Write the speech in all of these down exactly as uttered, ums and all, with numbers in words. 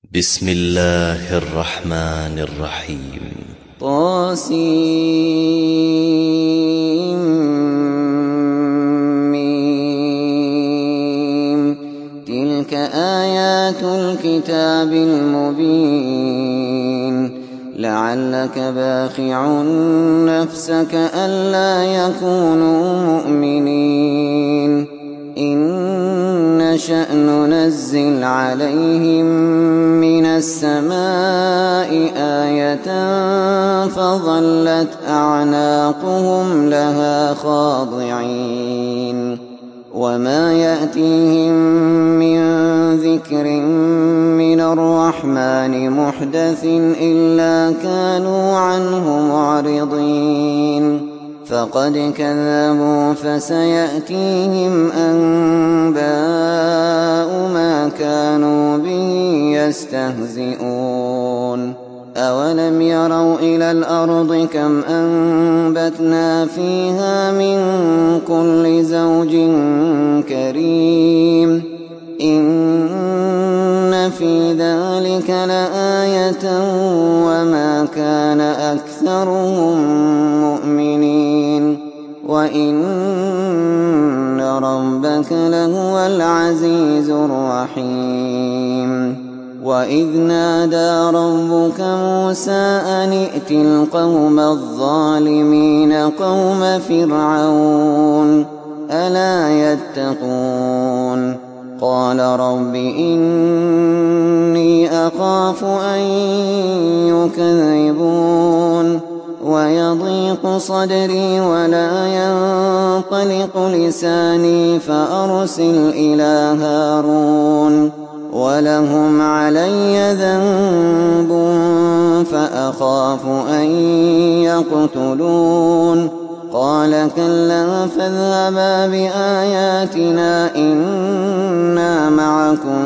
بسم الله الرحمن الرحيم. طاسيم تلك آيات الكتاب المبين لعلك باخع نفسك ألا يكونوا مؤمنين إن نشأ ننزل عليهم من السماء آية فظلت أعناقهم لها خاضعين وما يأتيهم من ذكر من الرحمن محدث إلا كانوا عنه معرضين فقد كذبوا فسيأتيهم أنباء ما كانوا به يستهزئون أولم يروا إلى الأرض كم أنبتنا فيها من كل زوج كريم إن في ذلك لآية وما كان أكثرهم مؤمنين وإن ربك لهو العزيز الرحيم وإذ نادى ربك موسى أن ائت القوم الظالمين قوم فرعون ألا يتقون قال رب إني أخاف أن يكذبون ويضيق صدري ولا ينطلق لساني فأرسل إلى هارون ولهم علي ذنب فأخاف أن يقتلون قال كلا فاذهبا بآياتنا إنا معكم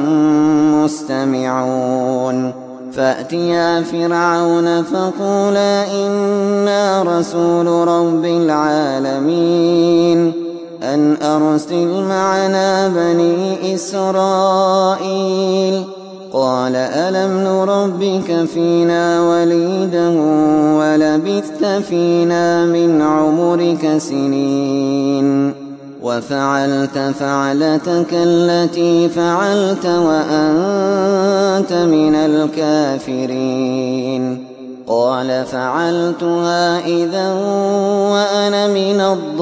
مستمعون فأتيا فرعون فقولا إنا رسول رب العالمين أن أرسل معنا بني إسرائيل قال ألم نربك فينا وليدا ولبثت فينا من عمرك سنين وفعلت فعلتك التي فعلت وأنت من الكافرين قال فعلتها إذا وأنا من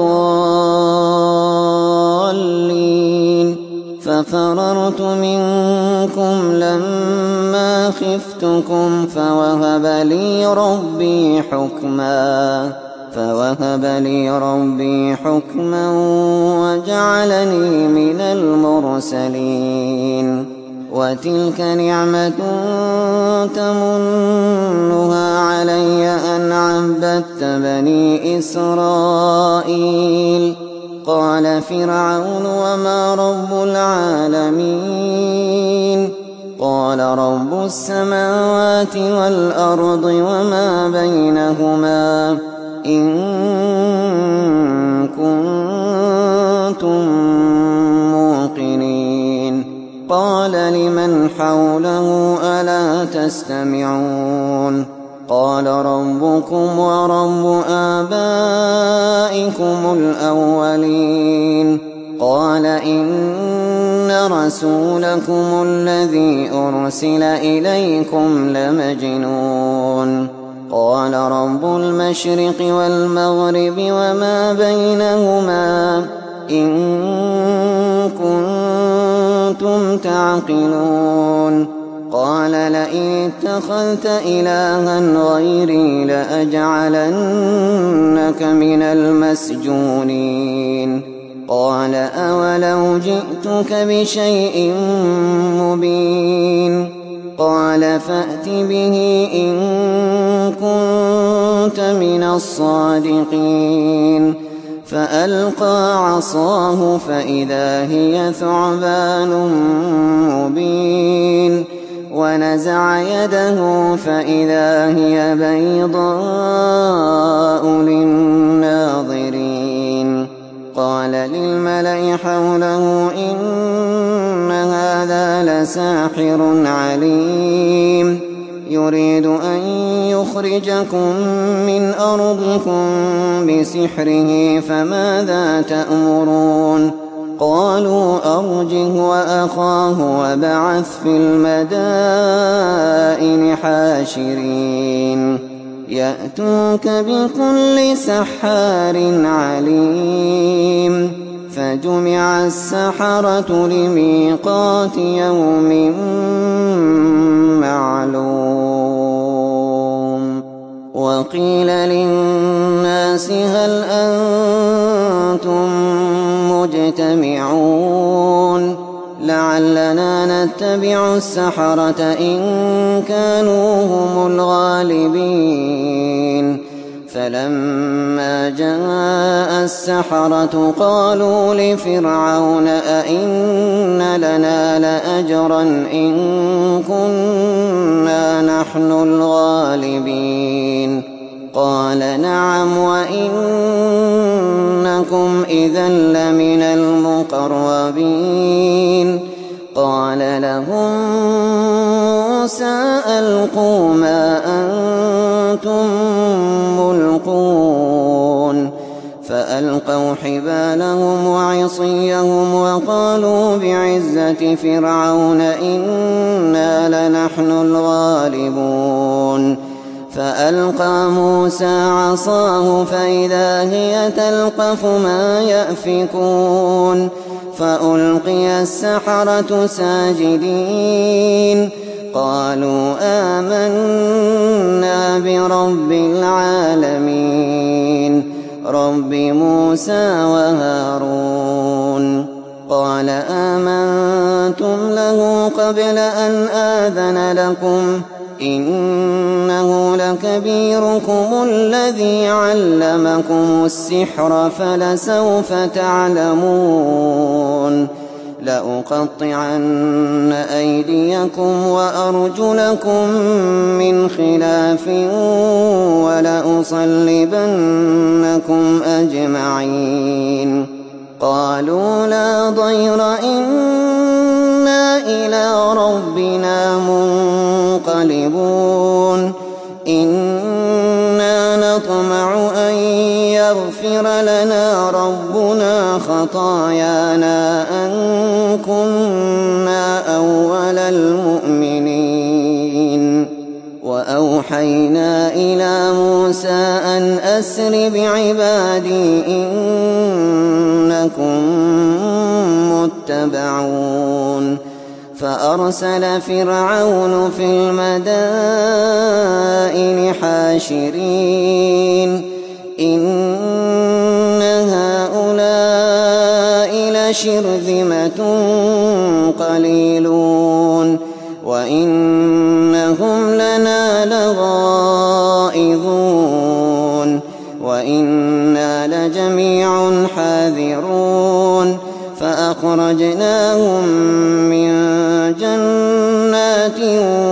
الضالين ففررت منكم لما خفتكم فوهب لي ربي حكما فوهب لي ربي حكما وجعلني من المرسلين وتلك نعمة تمنها علي أن عبدت بني إسرائيل قال فرعون وما رب العالمين قال رب السماوات والأرض وما بينهما إن كنتم موقنين قال لمن حوله ألا تستمعون قال ربكم ورب آبائكم الأولين قال إن رسولكم الذي أرسل إليكم لمجنون قال رب المشرق والمغرب وما بينهما إن كنتم تعقلون قال لئن اتخذت إلها غيري لأجعلنك من المسجونين قال أولو جئتك بشيء مبين قال فأت به إن كنت من الصادقين فألقى عصاه فإذا هي ثعبان مبين ونزع يده فإذا هي بيضاء للناظرين قال للملأ حوله إن هذا لساحر عليم يريد أن يخرجكم من أرضكم بسحره فماذا تأمرون قالوا أرجه وأخاه وابعث في المدائن حاشرين يأتوك بكل سحار عليم فجمع السحرة لميقات يوم معلوم وقيل للناس هل أنتم مجتمعون لعلنا نتبع السحرة إن كانوا هم الغالبين فلما جاء السحرة قالوا لفرعون أئن لنا لأجرا إن كنا نحن الغالبين قال نعم وإنكم إذا لمن المقربين قال لهم موسى ألقوا ما أنتم ملقون فألقوا حبالهم وعصيهم وقالوا بعزة فرعون إنا لنحن الغالبون فألقى موسى عصاه فإذا هي تلقف ما يأفكون فألقي السحرة ساجدين قالوا آمنا برب العالمين رب موسى وهارون قال آمنتم له قبل أن آذن لكم إنه لكبيركم الذي علمكم السحر فلسوف تعلمون لأقطعن أيديكم وأرجلكم من خلاف ولأصلبنكم أجمعين قالوا لا ضير إنا إلى ربنا منقلبون إنا نطمع أن يغفر لنا ربنا خطايانا أن كنا أول المؤمنين وأوحينا إلى موسى أن أسر بعبادي إنكم متبعون فأرسل فرعون في المدائن حاشرين إن هؤلاء لشرذمة قليلون وإنهم لنا لغائظون وإنا لجميع حاذرون فأخرجناهم من جنات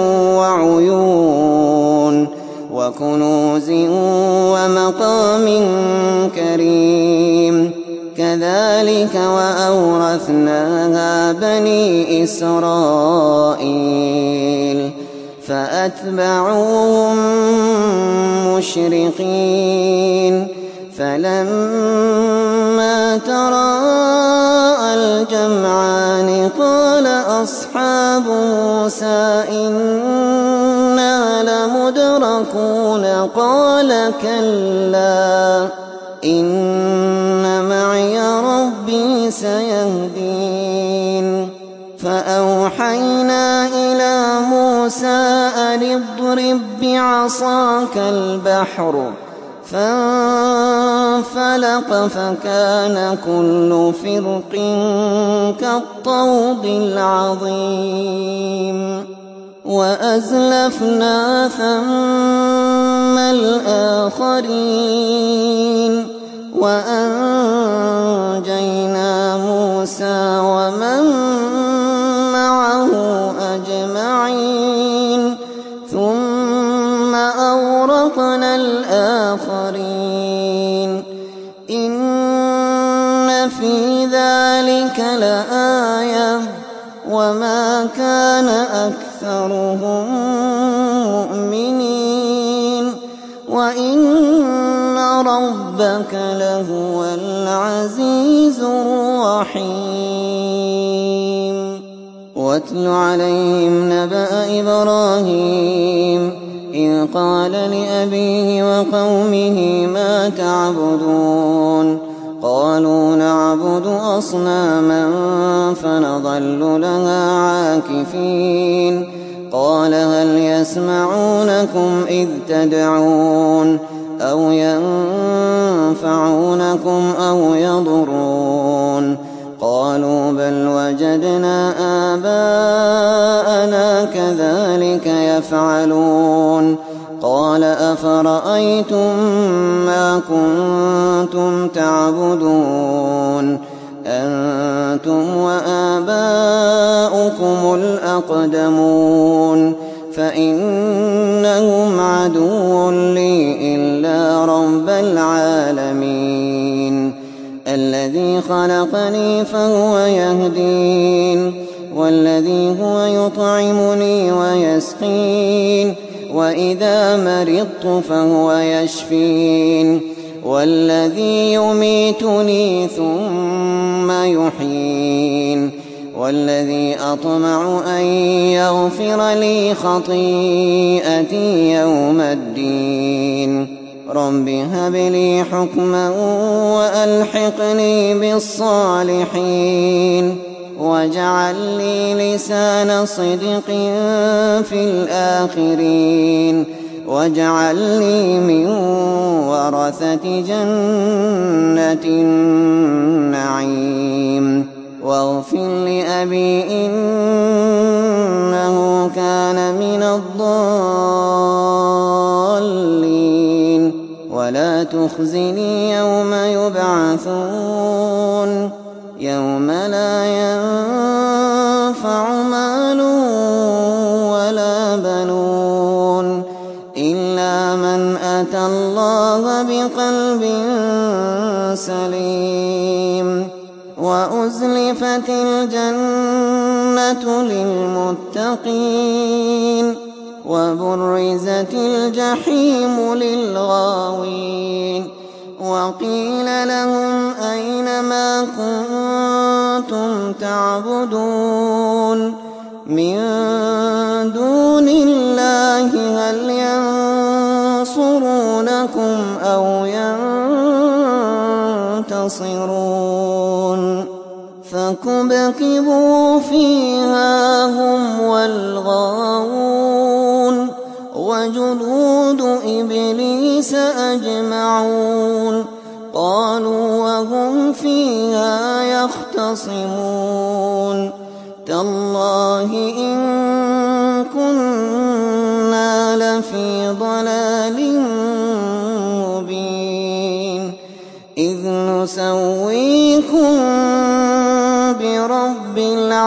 وعيون وكنوز ومقام كريم كذلك وأورثناها بني إسرائيل فأتبعوهم مشرقين فلما تراءى الجمعان قال أصحاب موسى إنا لمدركون قال كلا إن معي ربي سيهدين فأوحينا إلى موسى أن اضرب بعصاك البحر فانفلق فكان كل فرق كالطود العظيم وأزلفنا ثم الآخرين وأنجينا موسى ومن معه أجمعين ثم أورثنا الآخرين إن في ذلك لآية وما كان أكثرهم مؤمنين وإن ربك لهو العزيز الرحيم واتل عليهم نبأ إبراهيم إذ قال لأبيه وقومه ما تعبدون قالوا نعبد أصناما فنظل لها عاكفين قال هل يسمعونكم إذ تدعون أو ينفعونكم أو يضرون قالوا بل وجدنا آباءنا كذلك يفعلون قال أفرأيتم ما كنتم تعبدون أنتم وآباؤكم الأقدمون فإنهم عدو لي إلا رب العالمين الذي خلقني فهو يهدين والذي هو يطعمني ويسقين وإذا مرضت فهو يشفين والذي يميتني ثم يحيين والذي أطمع أن يغفر لي خطيئتي يوم الدين رب هب لي حكما وألحقني بالصالحين واجعل لي لسان صدق في الآخرين واجعلني من ورثة جنة النعيم واغفر لأبي إنه كان من الضالين ولا تخزني يوم يبعثون يوم لا ينفع مال ولا بنون إلا من أتى الله بقلب سليم وأزلفت الجنة للمتقين وبرزت الجحيم للغاوين وقيل لهم أين ما كنتم تعبدون من دون الله هل ينصرونكم أو ينتصرون فكبكبوا فيها هم والغاوون وجنود إبليس أجمعون قالوا وهم فيها يختصمون تالله إن كنا لفي ضلال مبين إذ نسويكم برب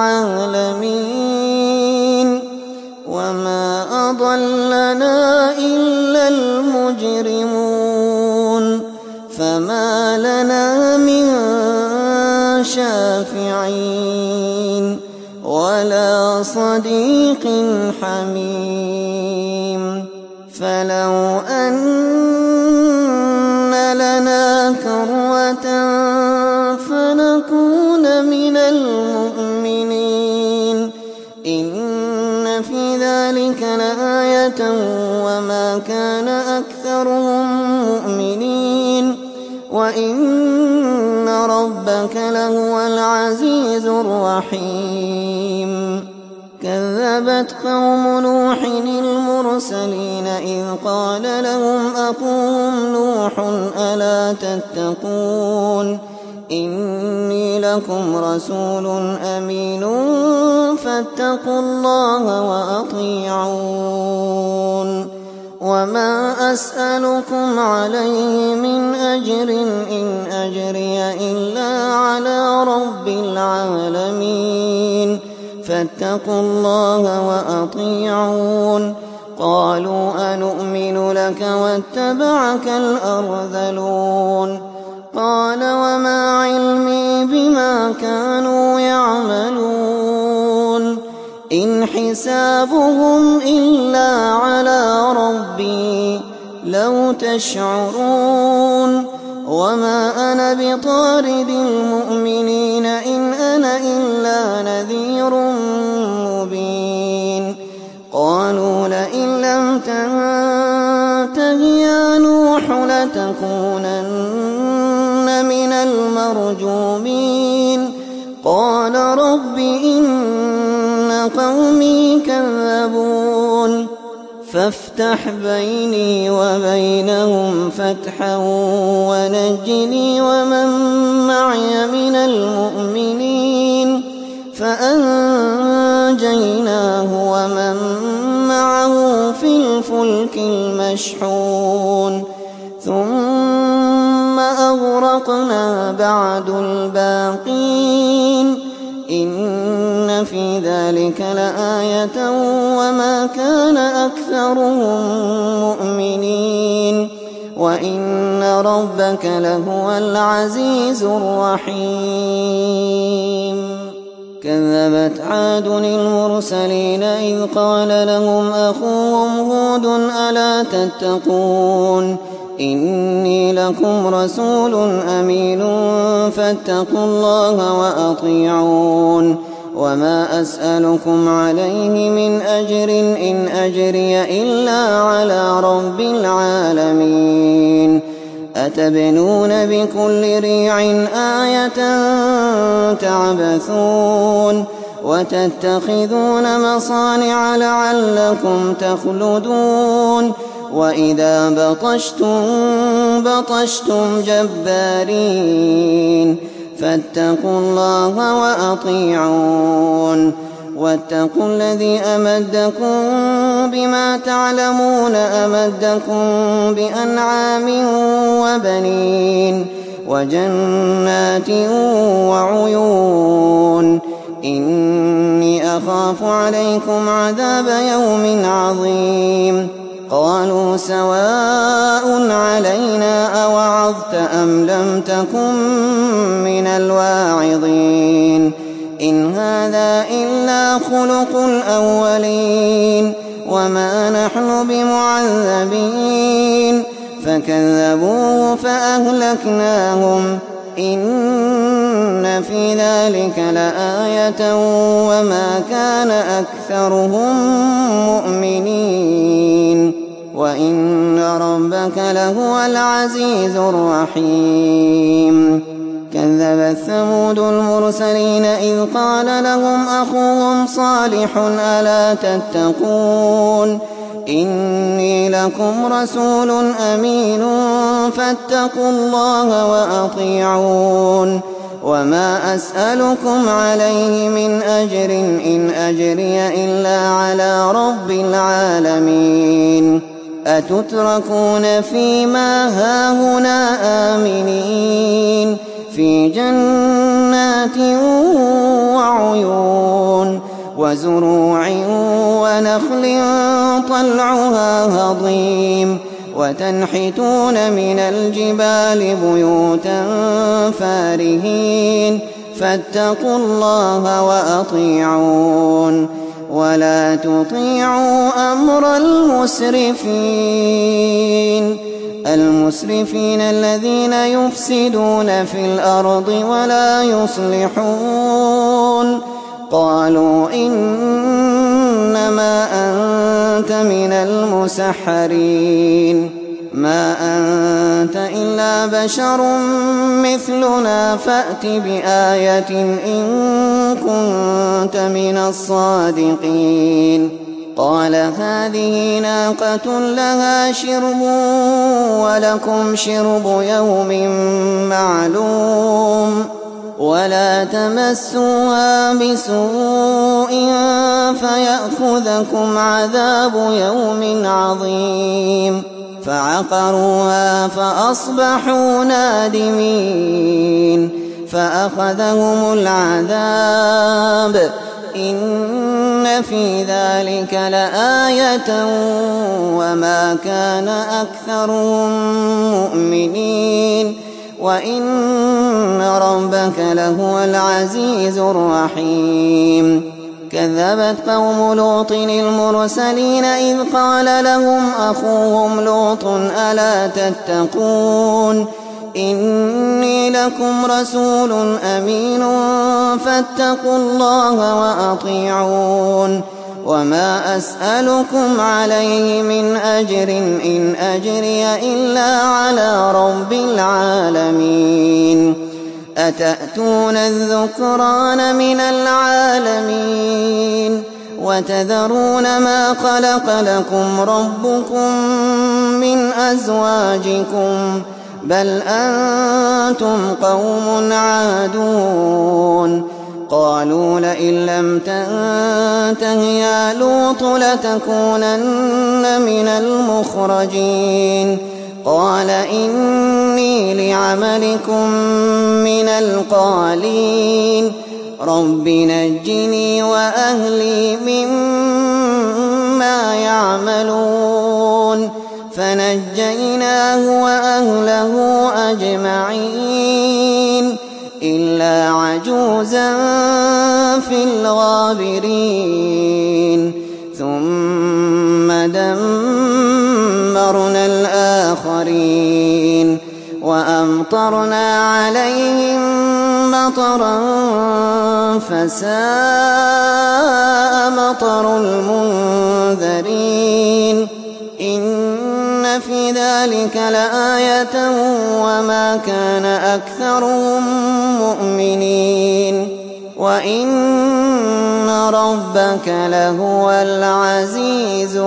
العالمين وما أضلنا إلا المجرمون فما لنا من شافعين ولا صديق حميم فلو أن لنا كرة فنكون من المؤمنين إن في ذلك لآية وما كان أكثرهم مؤمنين وإن ربك لهو العزيز الرحيم كذبت قوم نوح المرسلين إذ قال لهم أخوهم نوح ألا تتقون إني لكم رسول أمين فاتقوا الله وأطيعون وما أسألكم عليه من أجر إن أجري إلا على رب العالمين فاتقوا الله وأطيعون قالوا أنؤمن لك واتبعك الأرذلون قال وما علمي بما كانوا يعملون إن حسابهم إلا على ربي لو تشعرون وما أنا بطارد المؤمنين إن أنا إلا نذير مبين قالوا لئن لم تنته يا نوح لتكونن من المرجومين قال رب إن قومي كذبون فافتح بيني وبينهم فتحا ونجني ومن معي من المؤمنين فأنجيناه ومن معه في الفلك المشحون ثم أغرقنا بعد الباقين إن في ذلك لآية وما كان أكثرهم مؤمنين وإن ربك لهو العزيز الرحيم كذبت عاد المرسلين إذ قال لهم أخوهم هود ألا تتقون إني لكم رسول أمين فاتقوا الله وأطيعون وما أسألكم عليه من أجر إن أجري إلا على رب العالمين أتبنون بكل ريع آية تعبثون وتتخذون مصانع لعلكم تخلدون وإذا بطشتم بطشتم جبارين فاتقوا الله وأطيعون واتقوا الذي أمدكم بما تعلمون أمدكم بأنعام وبنين وجنات وعيون إني أخاف عليكم عذاب يوم عظيم قالوا سواء علينا أوعظت أم لم تكن من الواعظين إن هذا إلا خلق الأولين وما نحن بمعذبين فكذبوه فأهلكناهم إن في ذلك لآية وما كان أكثرهم مؤمنين وإن ربك لهو العزيز الرحيم كذبت ثمود المرسلين إذ قال لهم أخوهم صالح ألا تتقون إني لكم رسول أمين فاتقوا الله وأطيعون وما أسألكم عليه من أجر إن أجري إلا على رب العالمين أتتركون فيما هاهنا آمنين في جنات وعيون وزروع ونخل طلعها هضيم وتنحتون من الجبال بيوتا فارهين فاتقوا الله وأطيعون ولا تطيعوا أمر المسرفين المسرفين الذين يفسدون في الأرض ولا يصلحون قالوا إنما أنت من المسحرين ما أنت إلا بشر مثلنا فأت بآية إن كنت من الصادقين قال هذه ناقة لها شرب ولكم شرب يوم معلوم ولا تمسوها بسوء فيأخذكم عذاب يوم عظيم فعقروها فأصبحوا نادمين فأخذهم العذاب إن في ذلك لآية وما كان أكثرهم مؤمنين وإن ربك لهو العزيز الرحيم كذبت قوم لوط المرسلين إذ قال لهم أخوهم لوط ألا تتقون إني لكم رسول أمين فاتقوا الله وأطيعون وما أسألكم عليه من أجر إن أجري إلا على رب العالمين أتأتون الذكران من العالمين وتذرون ما خلق لكم ربكم من أزواجكم بل أنتم قوم عادون قالوا لئن لم تنته يا لوط لتكونن من المخرجين قال إني لعملكم من القالين رب نجني وأهلي مما يعملون فنجيناه وأهله أجمعين إلا عجوزا في الغابرين ثم دمرنا الآخرين وأمطرنا عليهم مطرا فساء مطر المنذرين إن في ذلك لآية وما كان أكثرهم مؤمنين وإن ربك لهو العزيز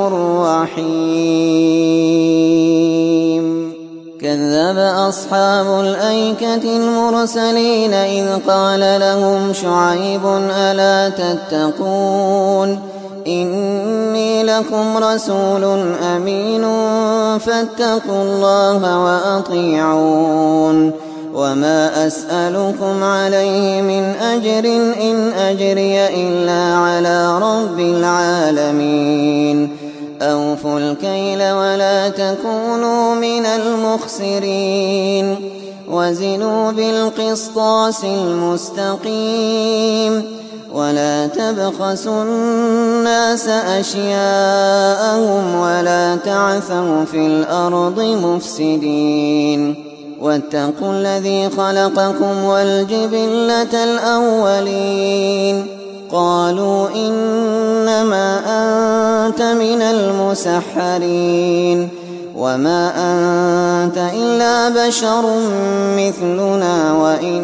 الرحيم كذب أصحاب الأيكة المرسلين إذ قال لهم شعيب ألا تتقون إني لكم رسول أمين فاتقوا الله وأطيعون وما أسألكم عليه من أجر إن أجري إلا على رب العالمين أوفوا الكيل ولا تكونوا من المخسرين وزنوا بالقسطاس المستقيم ولا تبخسوا الناس أشياءهم ولا تعثوا في الأرض مفسدين واتقوا الذي خلقكم والجبلة الأولين قالوا إنما أنت من المسحرين وما أنت إلا بشر مثلنا وإن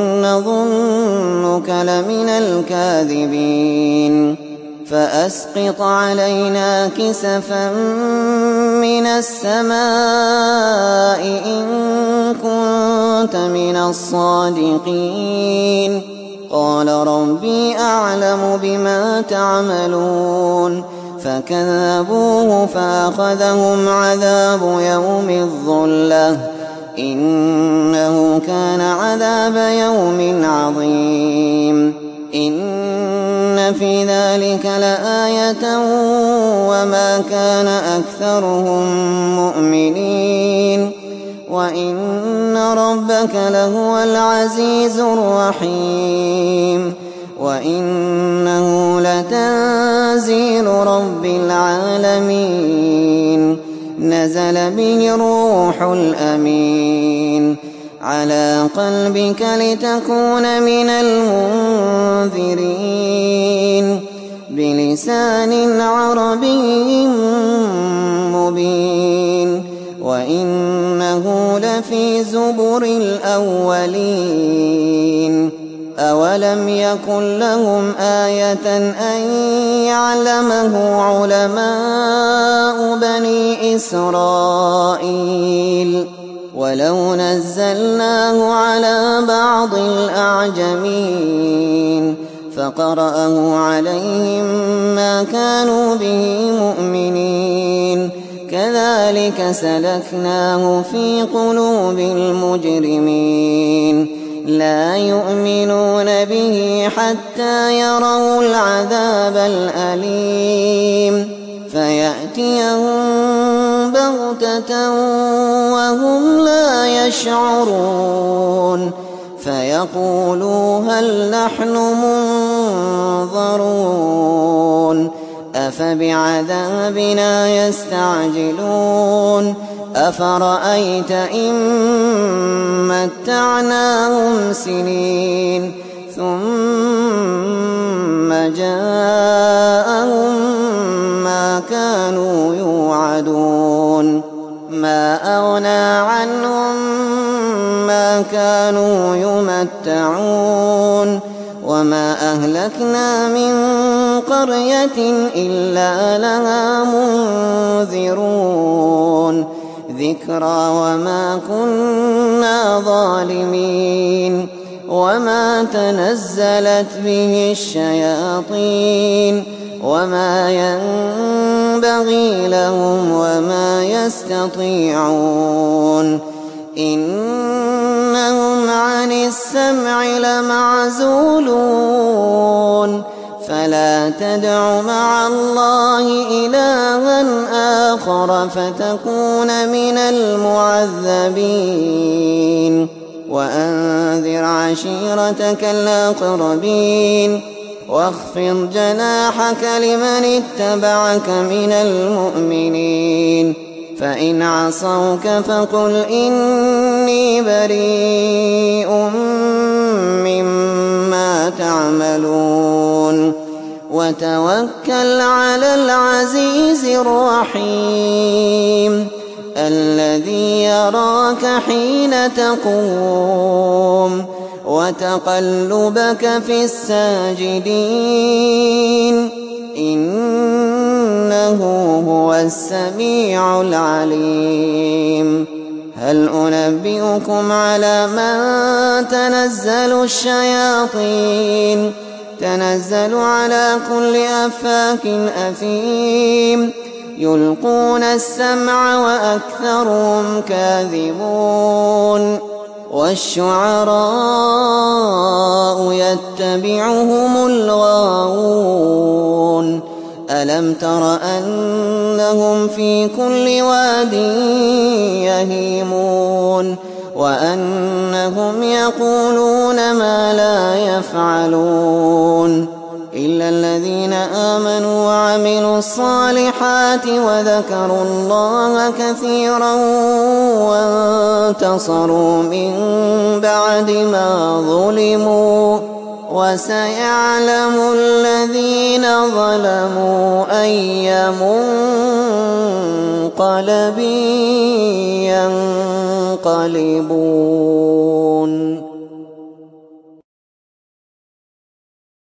نظنك لمن الكاذبين فأسقط علينا كسفا من السماء إن كنت من الصادقين قال ربي أعلم بما تعملون فكذبوه فأخذهم عذاب يوم الظلة إنه كان عذاب يوم عظيم إن في ذلك لآية وما كان أكثرهم مؤمنين وإن ربك لهو العزيز الرحيم وإنه لتنزيل رب العالمين نزل به الروح الأمين على قلبك لتكون من المنذرين بلسان عربي مبين وإنه لفي زبر الأولين أولم يكن لهم آية أن يعلمه علماء بني إسرائيل ولو نزلناه على بعض الأعجمين فقرأه عليهم ما كانوا به مؤمنين كذلك سلكناه في قلوب المجرمين لا يؤمنون به حتى يروا العذاب الأليم فيأتيهم بغتة وهم لا يشعرون فيقولوا هل نحن منظرون أفبعذابنا يستعجلون أفرأيت إن متعناهم سنين ثم جاءهم ما كانوا يوعدون ما أغنى عنهم ما كانوا يمتعون وما أهلكنا من قرية إلا لها منذرون ذكرى وما كنا ظالمين وما تنزلت به الشياطين وما ينبغي لهم وما يستطيعون إنهم عن السمع لمعزولون فلا تدع مع الله إلها آخر فتكون من المعذبين وأنذر عشيرتك الأقربين واخفض جناحك لمن اتبعك من المؤمنين فإن عصوك فقل إني بريء مما تعملون وتوكل على العزيز الرحيم الذي يراك حين تقوم وتقلبك في الساجدين إنه هو السميع العليم هل أنبئكم على من تنزل الشياطين تنزل على كل أفاك أثيم يلقون السمع وأكثرهم كاذبون والشعراء يتبعهم الغاوون ألم تر أنهم في كل واد يهيمون وأنهم يقولون ما لا يفعلون إلا الذين آمنوا وعملوا الصالحات وذكروا الله كثيرا وانتصروا من بعد ما ظلموا وسيعلم الذين ظلموا أي منقلب ينقلبون.